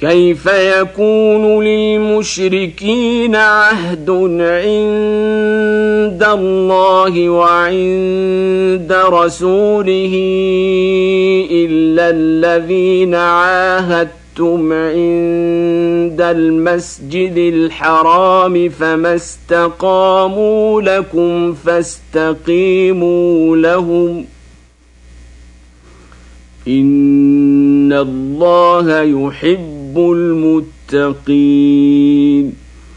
كيف يكون للمشركين عهد عند الله وعند رسوله إلا الذين عاهدتم عند المسجد الحرام فما استقاموا لكم فاستقيموا لهم إن الله يحب المتقين.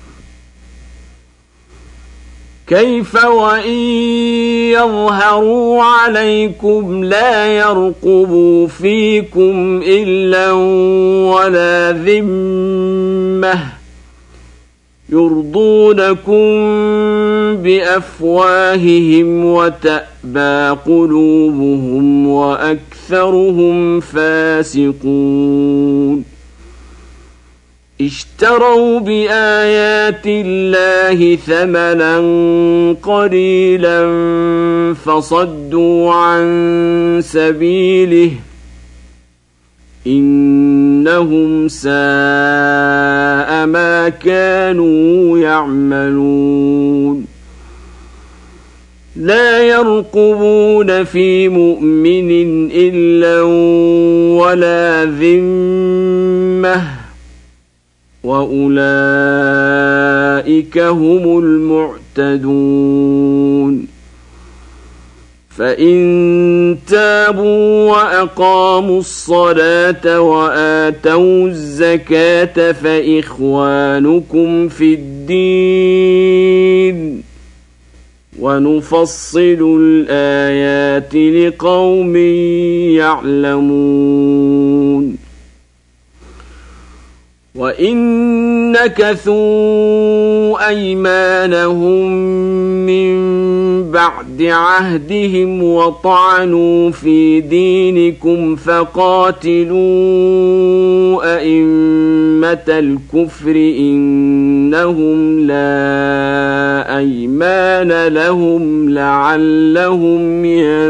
كيف وإن يظهروا عليكم لا يرقبوا فيكم إلا ولا ذمة يرضونكم بأفواههم وتأبى قلوبهم وأكثرهم فاسقون. اشتروا بآيات الله ثمنا قليلا فصدوا عن سبيله إنهم ساء ما كانوا يعملون. لا يرقبون في مؤمن إلا ولا ذمة وأولئك هم المعتدون. فإن تابوا وأقاموا الصلاة وآتوا الزكاة فإخوانكم في الدين ونفصل الآيات لقوم يعلمون. وإن نكثوا أيمانهم من بعد عهدهم وطعنوا في دينكم فقاتلوا أئمة الكفر إنهم لا أيمان لهم لعلهم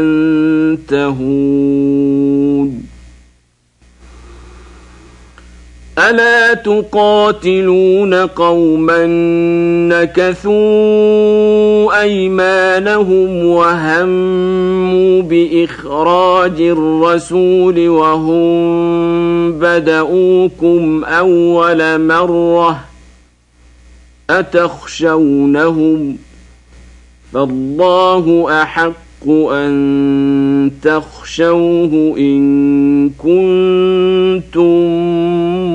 ينتهون. ألا تقاتلون قوما نكثوا أيمانهم وهموا بإخراج الرسول وهم بدؤوكم أول مرة أتخشونهم فالله أحق أن تخشوه إن كنتم